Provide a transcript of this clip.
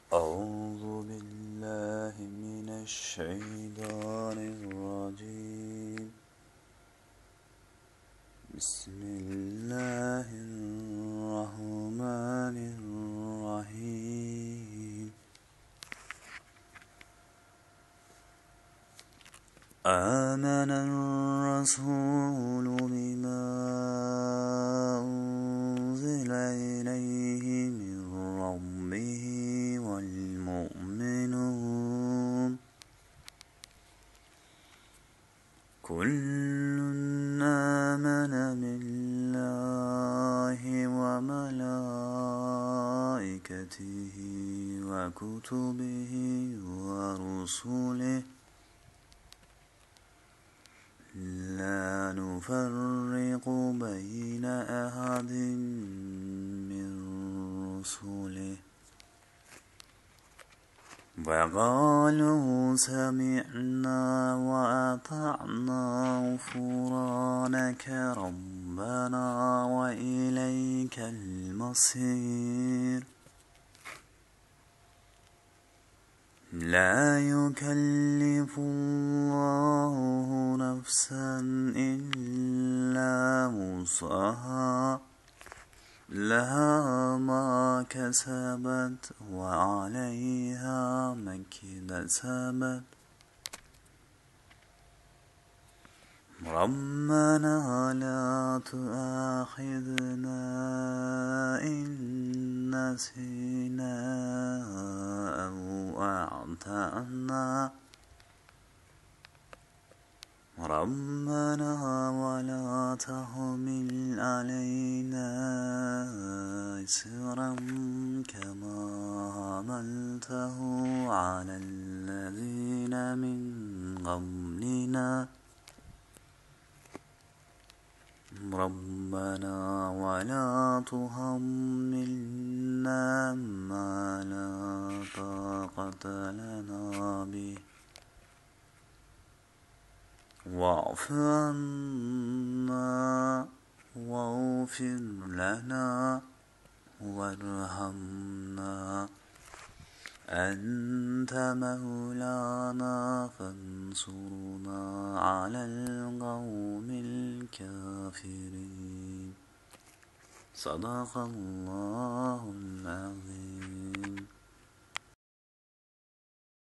أعوذ بالله من الشيطان الرجيم. بسم الله الرحمن الرحيم. آمن الرسول بما أنزل إليه من ربه والمؤمنون كل آمن بالله وملائكته وكتبه ورسله لا نفرق بين أحد من رسله وقالوا سمعنا وأطعنا غفرانك ربنا وإليك المصير. لا يكلف الله نفسا إلا وسعها لها ما كسبت وعليها ما اكتسبت ربنا لا تؤاخذنا إن نسينا أو أعطأنا ربنا ولا تحمل علينا إصرا كما حملته على الذين من قبلنا ربنا ولا تحملنا ما لا طاقة لنا به واعف عنا واغفر لنا وارحمنا أنت مولانا فانصرنا على القوم الكافرين. صدق الله العظيم.